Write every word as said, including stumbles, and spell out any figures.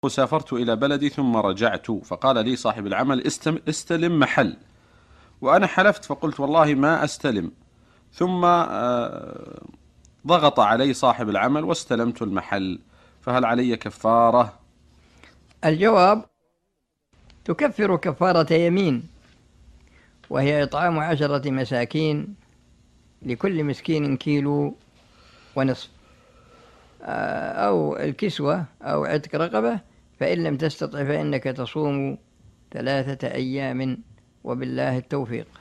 وسافرت إلى بلدي ثم رجعت، فقال لي صاحب العمل استلم محل، وأنا حلفت فقلت والله ما أستلم، ثم ضغط علي صاحب العمل واستلمت المحل، فهل علي كفارة؟ الجواب: تكفر كفارة يمين، وهي إطعام عشرة مساكين، لكل مسكين كيلو ونصف، أو الكسوة أو عتق رقبة، فإن لم تستطع فإنك تصوم ثلاثة أيام، وبالله التوفيق.